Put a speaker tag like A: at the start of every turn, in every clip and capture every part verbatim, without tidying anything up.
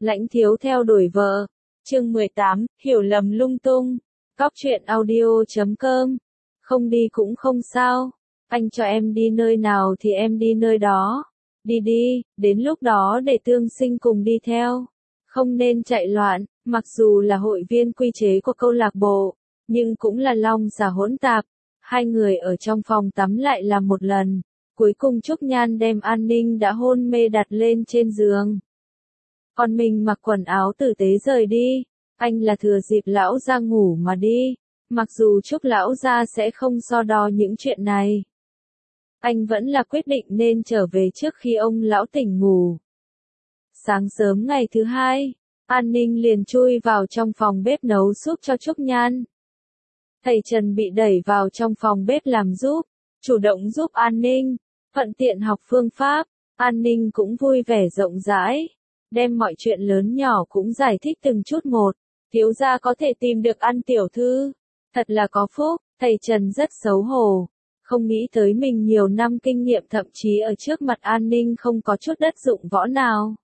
A: Lãnh thiếu theo đuổi vợ. Chương mười tám, hiểu lầm lung tung. Cóc truyện audio chấm com. Không đi cũng không sao. Anh cho em đi nơi nào thì em đi nơi đó. Đi đi, đến lúc đó để Tương Sinh cùng đi theo. Không nên chạy loạn, mặc dù là hội viên quy chế của câu lạc bộ, nhưng cũng là long xà hỗn tạp. Hai người ở trong phòng tắm lại làm một lần. Cuối cùng Trúc Nhan đem An Ninh đã hôn mê đặt lên trên giường. Còn mình mặc quần áo tử tế rời đi. Anh là thừa dịp lão ra ngủ mà đi. Mặc dù Trúc lão ra sẽ không so đo những chuyện này. Anh vẫn là quyết định nên trở về trước khi ông lão tỉnh ngủ. Sáng sớm ngày thứ hai, An Ninh liền chui vào trong phòng bếp nấu súp cho Trúc Nhan. Thầy Trần bị đẩy vào trong phòng bếp làm giúp, chủ động giúp An Ninh, thuận tiện học phương pháp. An Ninh cũng vui vẻ rộng rãi, đem mọi chuyện lớn nhỏ cũng giải thích từng chút một. Thiếu gia có thể tìm được An tiểu thư, thật là có phúc. Thầy Trần rất xấu hổ, không nghĩ tới mình nhiều năm kinh nghiệm thậm chí ở trước mặt An Ninh không có chút đất dụng võ nào.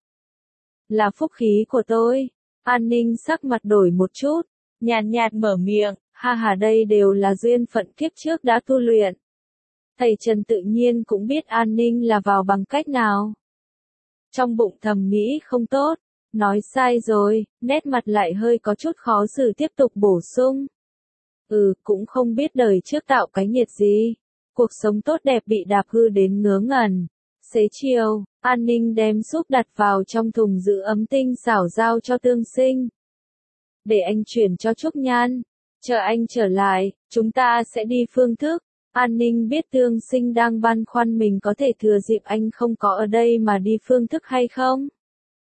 A: Là phúc khí của tôi. An Ninh sắc mặt đổi một chút, nhàn nhạt mở miệng, ha ha, đây đều là duyên phận kiếp trước đã tu luyện. Thầy Trần tự nhiên cũng biết An Ninh là vào bằng cách nào. Trong bụng thầm nghĩ không tốt, nói sai rồi, nét mặt lại hơi có chút khó xử tiếp tục bổ sung. Ừ, cũng không biết đời trước tạo cái nghiệt gì. Cuộc sống tốt đẹp bị đạp hư đến ngớ ngẩn. Xế chiều, An Ninh đem súp đặt vào trong thùng giữ ấm tinh xảo giao cho Tương Sinh. Để anh chuyển cho Trúc Nhan. Chờ anh trở lại, chúng ta sẽ đi phương thức. An Ninh biết Tương Sinh đang băn khoăn mình có thể thừa dịp anh không có ở đây mà đi phương thức hay không.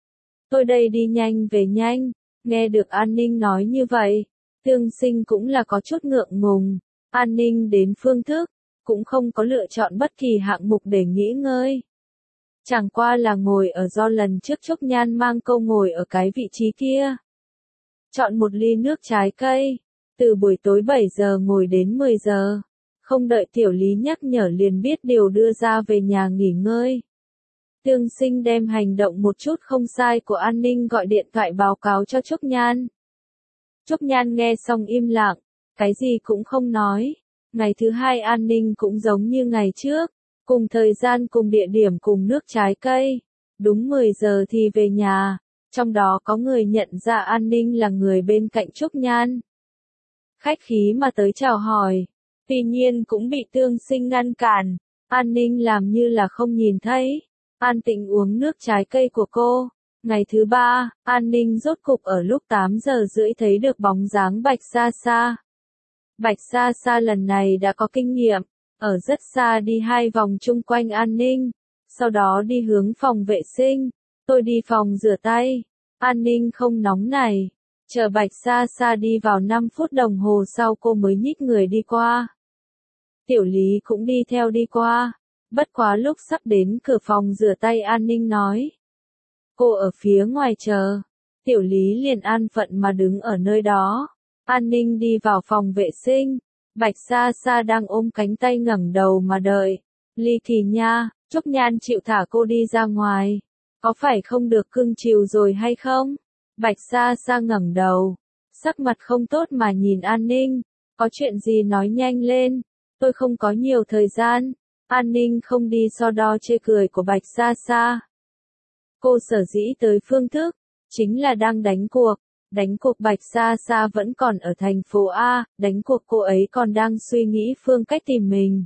A: Tôi đây đi nhanh về nhanh. Nghe được An Ninh nói như vậy, Tương Sinh cũng là có chút ngượng ngùng. An Ninh đến phương thức, cũng không có lựa chọn bất kỳ hạng mục để nghỉ ngơi. Chẳng qua là ngồi ở do lần trước Trúc Nhan mang câu ngồi ở cái vị trí kia. Chọn một ly nước trái cây, từ buổi tối bảy giờ ngồi đến mười giờ. Không đợi Tiểu Lý nhắc nhở liền biết điều đưa ra về nhà nghỉ ngơi. Tương Sinh đem hành động một chút không sai của An Ninh gọi điện thoại báo cáo cho Trúc Nhan. Trúc Nhan nghe xong im lặng, cái gì cũng không nói. Ngày thứ hai An Ninh cũng giống như ngày trước, cùng thời gian cùng địa điểm cùng nước trái cây. Đúng mười giờ thì về nhà, trong đó có người nhận ra An Ninh là người bên cạnh Trúc Nhan. Khách khí mà tới chào hỏi, tuy nhiên cũng bị Tương Sinh ngăn cản. An Ninh làm như là không nhìn thấy, an tĩnh uống nước trái cây của cô. Ngày thứ ba, An Ninh rốt cục ở lúc tám giờ rưỡi thấy được bóng dáng Bạch Sa Sa. Bạch Sa Sa lần này đã có kinh nghiệm, ở rất xa đi hai vòng chung quanh An Ninh, sau đó đi hướng phòng vệ sinh. Tôi đi phòng rửa tay. An Ninh không nóng này, chờ Bạch Sa Sa đi vào năm phút đồng hồ sau cô mới nhích người đi qua. Tiểu Lý cũng đi theo đi qua, bất quá lúc sắp đến cửa phòng rửa tay An Ninh nói. Cô ở phía ngoài chờ. Tiểu Lý liền an phận mà đứng ở nơi đó. An Ninh đi vào phòng vệ sinh. Bạch Sa Sa đang ôm cánh tay ngẩng đầu mà đợi. Ly Kỳ nha, Trúc Nhan chịu thả cô đi ra ngoài. Có phải không được cưng chiều rồi hay không? Bạch Sa Sa ngẩng đầu, sắc mặt không tốt mà nhìn An Ninh. Có chuyện gì nói nhanh lên, tôi không có nhiều thời gian. An Ninh không đi so đo chê cười của Bạch Sa Sa. Cô sở dĩ tới phương thức, chính là đang đánh cuộc. Đánh cuộc Bạch Sa Sa vẫn còn ở thành phố A, đánh cuộc cô ấy còn đang suy nghĩ phương cách tìm mình.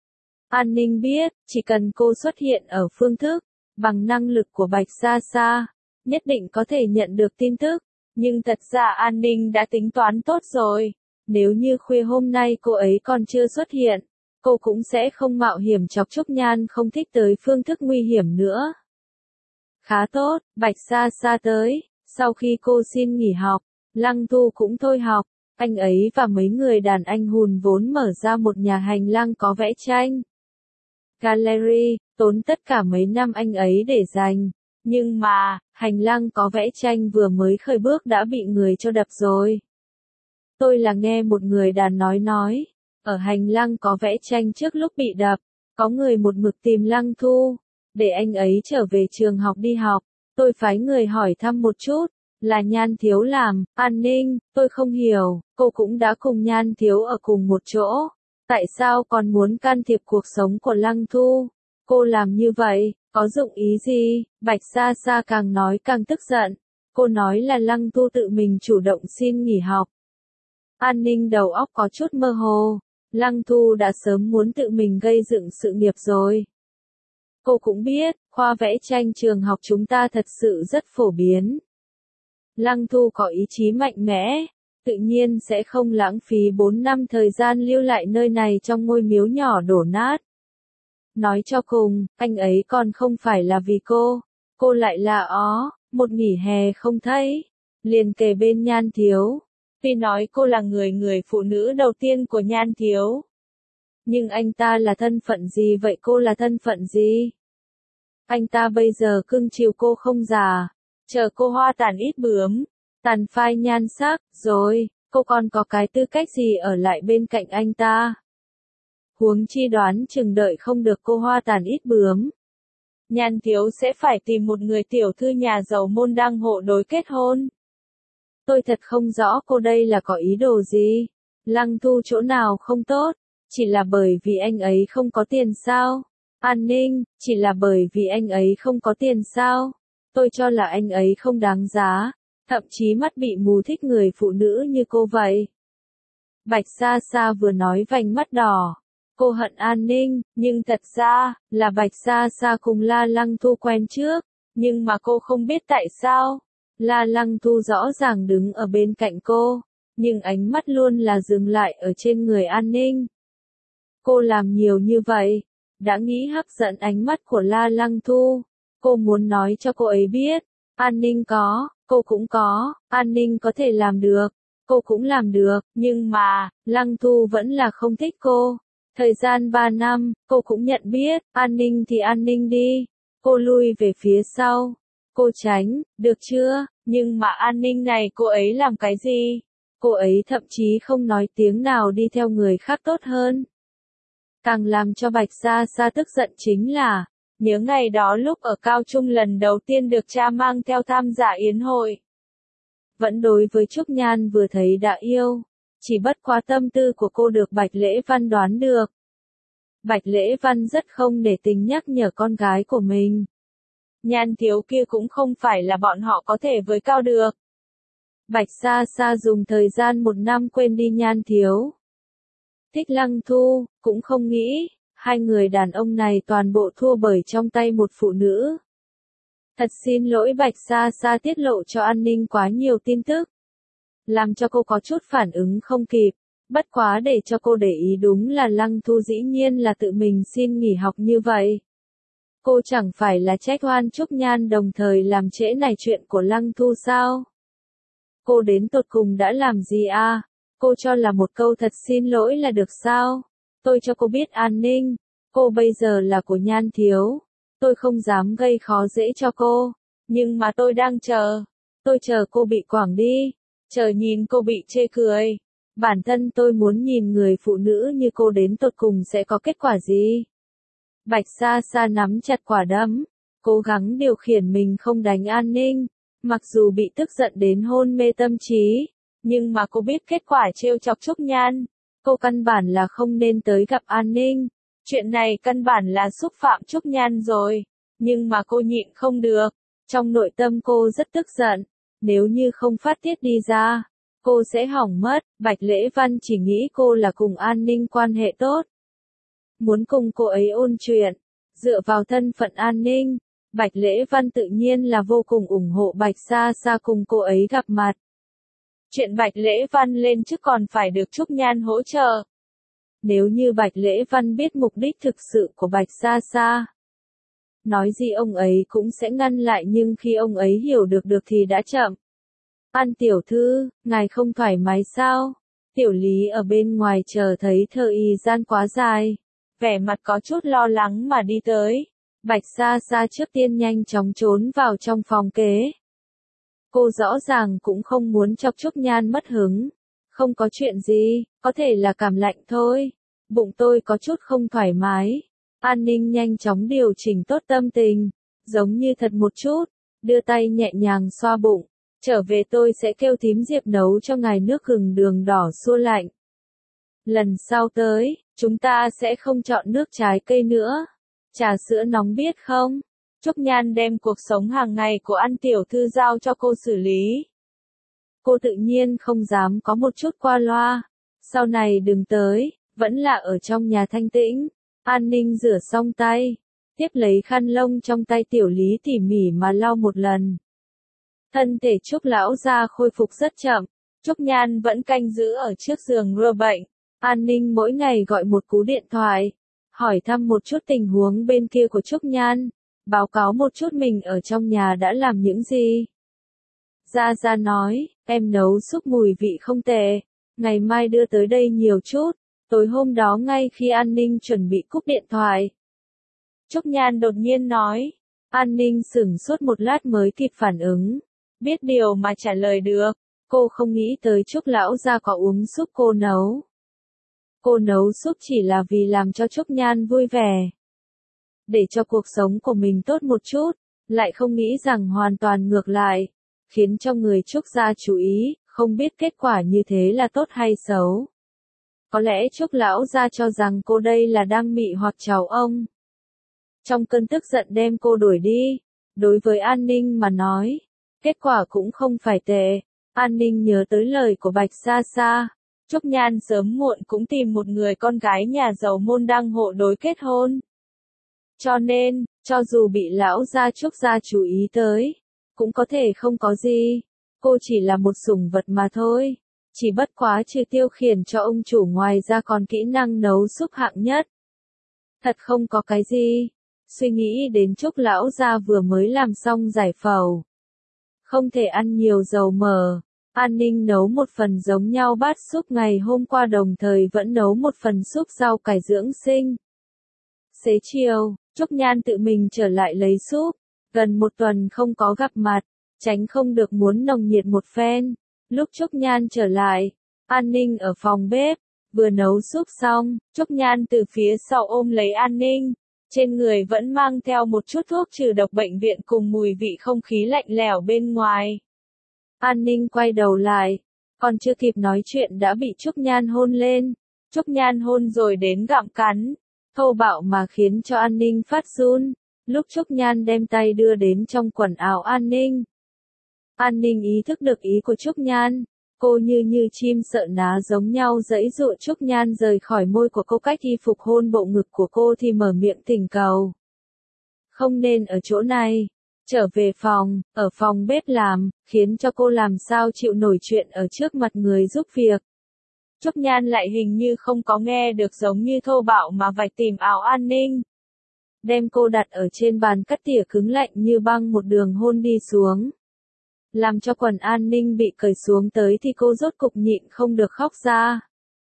A: An Ninh biết, chỉ cần cô xuất hiện ở phương thức, bằng năng lực của Bạch Sa Sa, nhất định có thể nhận được tin tức. Nhưng thật ra An Ninh đã tính toán tốt rồi. Nếu như khuya hôm nay cô ấy còn chưa xuất hiện, cô cũng sẽ không mạo hiểm chọc Trúc Nhan không thích tới phương thức nguy hiểm nữa. Khá tốt, Bạch Sa Sa tới. Sau khi cô xin nghỉ học, Lăng Thu cũng thôi học. Anh ấy và mấy người đàn anh hùn vốn mở ra một nhà hành lang có vẽ tranh. Gallery, tốn tất cả mấy năm anh ấy để dành. Nhưng mà, hành lang có vẽ tranh vừa mới khởi bước đã bị người cho đập rồi. Tôi là nghe một người đàn nói nói, ở hành lang có vẽ tranh trước lúc bị đập, có người một mực tìm Lăng Thu, để anh ấy trở về trường học đi học. Tôi phái người hỏi thăm một chút, là Nhan Thiếu làm. An Ninh, tôi không hiểu, cô cũng đã cùng Nhan Thiếu ở cùng một chỗ. Tại sao còn muốn can thiệp cuộc sống của Lăng Thu? Cô làm như vậy, có dụng ý gì? Bạch Sa Sa càng nói càng tức giận. Cô nói là Lăng Thu tự mình chủ động xin nghỉ học. An Ninh đầu óc có chút mơ hồ. Lăng Thu đã sớm muốn tự mình gây dựng sự nghiệp rồi. Cô cũng biết, khoa vẽ tranh trường học chúng ta thật sự rất phổ biến. Lăng Thu có ý chí mạnh mẽ, tự nhiên sẽ không lãng phí bốn năm thời gian lưu lại nơi này trong ngôi miếu nhỏ đổ nát. Nói cho cùng, anh ấy còn không phải là vì cô, cô lại là ó, một nghỉ hè không thấy, liền kề bên Nhan Thiếu. Tuy nói cô là người người phụ nữ đầu tiên của Nhan Thiếu. Nhưng anh ta là thân phận gì vậy, cô là thân phận gì? Anh ta bây giờ cưng chiều cô không già, chờ cô hoa tàn ít bướm, tàn phai nhan sắc, rồi, cô còn có cái tư cách gì ở lại bên cạnh anh ta? Huống chi đoán chừng đợi không được cô hoa tàn ít bướm. Nhan Thiếu sẽ phải tìm một người tiểu thư nhà giàu môn đăng hộ đối kết hôn. Tôi thật không rõ cô đây là có ý đồ gì. Lăng Thu chỗ nào không tốt, chỉ là bởi vì anh ấy không có tiền sao? An Ninh, chỉ là bởi vì anh ấy không có tiền sao? Tôi cho là anh ấy không đáng giá, thậm chí mắt bị mù thích người phụ nữ như cô vậy. Bạch Sa Sa vừa nói vành mắt đỏ. Cô hận An Ninh, nhưng thật ra, là Bạch Sa Sa cùng La Lăng Thu quen trước, nhưng mà cô không biết tại sao. La Lăng Thu rõ ràng đứng ở bên cạnh cô, nhưng ánh mắt luôn là dừng lại ở trên người An Ninh. Cô làm nhiều như vậy, đã nghĩ hấp dẫn ánh mắt của La Lăng Thu. Cô muốn nói cho cô ấy biết, An Ninh có, cô cũng có, An Ninh có thể làm được, cô cũng làm được, nhưng mà, Lăng Thu vẫn là không thích cô. Thời gian ba năm, cô cũng nhận biết, An Ninh thì An Ninh đi. Cô lui về phía sau. Cô tránh, được chưa? Nhưng mà An Ninh này cô ấy làm cái gì? Cô ấy thậm chí không nói tiếng nào đi theo người khác tốt hơn. Càng làm cho Bạch Sa Sa tức giận chính là, nhớ ngày đó lúc ở cao trung lần đầu tiên được cha mang theo tham gia yến hội. Vẫn đối với Trúc Nhan vừa thấy đã yêu, chỉ bất quá tâm tư của cô được Bạch Lễ Văn đoán được. Bạch Lễ Văn rất không để tình nhắc nhở con gái của mình. Nhan Thiếu kia cũng không phải là bọn họ có thể với cao được. Bạch Sa Sa dùng thời gian một năm quên đi Nhan Thiếu. Thích Lăng Thu, cũng không nghĩ, hai người đàn ông này toàn bộ thua bởi trong tay một phụ nữ. Thật xin lỗi Bạch Sa Sa tiết lộ cho An Ninh quá nhiều tin tức. Làm cho cô có chút phản ứng không kịp, bất quá để cho cô để ý đúng là Lăng Thu dĩ nhiên là tự mình xin nghỉ học như vậy. Cô chẳng phải là trách oan Trúc Nhan đồng thời làm trễ nải chuyện của Lăng Thu sao? Cô đến tột cùng đã làm gì à? Cô cho là một câu thật xin lỗi là được sao? Tôi cho cô biết An Ninh, cô bây giờ là của Nhan Thiếu. Tôi không dám gây khó dễ cho cô, nhưng mà tôi đang chờ. Tôi chờ cô bị quảng đi, chờ nhìn cô bị chê cười. Bản thân tôi muốn nhìn người phụ nữ như cô đến tột cùng sẽ có kết quả gì. Bạch Sa Sa nắm chặt quả đấm, cố gắng điều khiển mình không đánh An Ninh, mặc dù bị tức giận đến hôn mê tâm trí, nhưng mà cô biết kết quả trêu chọc Trúc Nhan, cô căn bản là không nên tới gặp An Ninh, chuyện này căn bản là xúc phạm Trúc Nhan rồi, nhưng mà cô nhịn không được, trong nội tâm cô rất tức giận, nếu như không phát tiết đi ra, cô sẽ hỏng mất. Bạch Lễ Văn chỉ nghĩ cô là cùng An Ninh quan hệ tốt, muốn cùng cô ấy ôn chuyện, dựa vào thân phận An Ninh, Bạch Lễ Văn tự nhiên là vô cùng ủng hộ Bạch Sa Sa cùng cô ấy gặp mặt. Chuyện Bạch Lễ Văn lên chức còn phải được Trúc Nhan hỗ trợ. Nếu như Bạch Lễ Văn biết mục đích thực sự của Bạch Sa Sa, nói gì ông ấy cũng sẽ ngăn lại, nhưng khi ông ấy hiểu được được thì đã chậm. An tiểu thư, ngài không thoải mái sao? Tiểu Lý ở bên ngoài chờ thấy thời gian quá dài, vẻ mặt có chút lo lắng mà đi tới. Bạch Sa Sa trước tiên nhanh chóng trốn vào trong phòng kế. Cô rõ ràng cũng không muốn chọc Trúc Nhan mất hứng. Không có chuyện gì, có thể là cảm lạnh thôi. Bụng tôi có chút không thoải mái. An Ninh nhanh chóng điều chỉnh tốt tâm tình, giống như thật một chút. đưa tay nhẹ nhàng xoa bụng. Trở về tôi sẽ kêu thím Diệp nấu cho ngài nước gừng đường đỏ xua lạnh. Lần sau tới, chúng ta sẽ không chọn nước trái cây nữa. Trà sữa nóng biết không? Trúc Nhan đem cuộc sống hàng ngày của An tiểu thư giao cho cô xử lý. Cô tự nhiên không dám có một chút qua loa. Sau này đừng tới, vẫn là ở trong nhà thanh tĩnh. An Ninh rửa xong tay, tiếp lấy khăn lông trong tay Tiểu Lý tỉ mỉ mà lau một lần. Thân thể Trúc lão gia khôi phục rất chậm, Trúc Nhan vẫn canh giữ ở trước giường rửa bệnh. An Ninh mỗi ngày gọi một cú điện thoại, hỏi thăm một chút tình huống bên kia của Trúc Nhan, báo cáo một chút mình ở trong nhà đã làm những gì. Gia Gia nói, em nấu súp mùi vị không tệ, ngày mai đưa tới đây nhiều chút. Tối hôm đó ngay khi An Ninh chuẩn bị cúp điện thoại, Trúc Nhan đột nhiên nói. An Ninh sửng sốt một lát mới kịp phản ứng, biết điều mà trả lời được. Cô không nghĩ tới Trúc lão gia có uống súp cô nấu. Cô nấu súp chỉ là vì làm cho Trúc Nhan vui vẻ, để cho cuộc sống của mình tốt một chút, lại không nghĩ rằng hoàn toàn ngược lại, khiến cho người Trúc gia chú ý, không biết kết quả như thế là tốt hay xấu. Có lẽ Trúc lão gia cho rằng cô đây là đang mị hoặc chào ông. Trong cơn tức giận đem cô đuổi đi, đối với An Ninh mà nói, kết quả cũng không phải tệ. An Ninh nhớ tới lời của Bạch Sa Sa, Trúc Nhan sớm muộn cũng tìm một người con gái nhà giàu môn đăng hộ đối kết hôn. Cho nên, cho dù bị lão gia Trúc gia chú ý tới, cũng có thể không có gì, cô chỉ là một sủng vật mà thôi. Chỉ bất quá trừ tiêu khiển cho ông chủ ngoài ra còn kỹ năng nấu súp hạng nhất. Thật không có cái gì. Suy nghĩ đến Trúc lão gia vừa mới làm xong giải phẫu, không thể ăn nhiều dầu mỡ. An Ninh nấu một phần giống nhau bát súp ngày hôm qua đồng thời vẫn nấu một phần súp rau cải dưỡng sinh. Xế chiều, Trúc Nhan tự mình trở lại lấy súp. Gần một tuần không có gặp mặt, tránh không được muốn nồng nhiệt một phen. Lúc Trúc Nhan trở lại, An Ninh ở phòng bếp, vừa nấu súp xong, Trúc Nhan từ phía sau ôm lấy An Ninh, trên người vẫn mang theo một chút thuốc trừ độc bệnh viện cùng mùi vị không khí lạnh lẽo bên ngoài. An Ninh quay đầu lại, còn chưa kịp nói chuyện đã bị Trúc Nhan hôn lên. Trúc Nhan hôn rồi đến gặm cắn, thô bạo mà khiến cho An Ninh phát run. Lúc Trúc Nhan đem tay đưa đến trong quần áo An Ninh, An Ninh ý thức được ý của Trúc Nhan, cô như như chim sợ ná giống nhau giãy giụa. Trúc Nhan rời khỏi môi của cô cách y phục hôn bộ ngực của cô thì mở miệng thỉnh cầu. Không nên ở chỗ này, trở về phòng, ở phòng bếp làm, khiến cho cô làm sao chịu nổi chuyện ở trước mặt người giúp việc. Trúc Nhan lại hình như không có nghe được giống như thô bạo mà vạch tìm áo An Ninh. Đem cô đặt ở trên bàn cắt tỉa cứng lạnh như băng một đường hôn đi xuống. Làm cho quần An Ninh bị cởi xuống tới thì cô rốt cục nhịn không được khóc ra.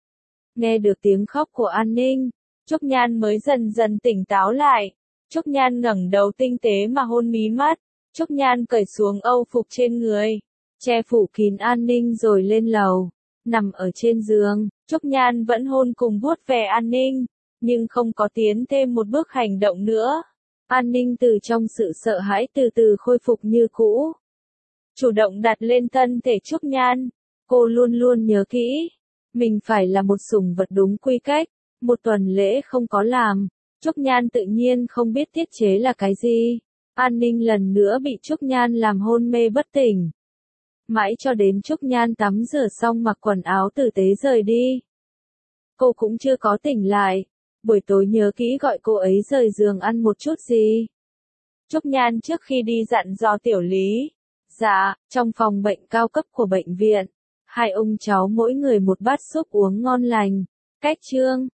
A: Nghe được tiếng khóc của An Ninh, Trúc Nhan mới dần dần tỉnh táo lại. Trúc Nhan ngẩng đầu tinh tế mà hôn mí mắt. Trúc Nhan cởi xuống âu phục trên người, che phủ kín An Ninh rồi lên lầu. Nằm ở trên giường, Trúc Nhan vẫn hôn cùng vuốt về An Ninh, nhưng không có tiến thêm một bước hành động nữa. An Ninh từ trong sự sợ hãi từ từ khôi phục như cũ. Chủ động đặt lên thân thể Trúc Nhan. Cô luôn luôn nhớ kỹ, mình phải là một sủng vật đúng quy cách. Một tuần lễ không có làm, Trúc Nhan tự nhiên không biết tiết chế là cái gì. An Ninh lần nữa bị Trúc Nhan làm hôn mê bất tỉnh. Mãi cho đến Trúc Nhan tắm rửa xong mặc quần áo tử tế rời đi, cô cũng chưa có tỉnh lại. Buổi tối nhớ kỹ gọi cô ấy rời giường ăn một chút gì. Trúc Nhan trước khi đi dặn dò Tiểu Lý. Dạ, trong phòng bệnh cao cấp của bệnh viện, hai ông cháu mỗi người một bát súp uống ngon lành. Cách chương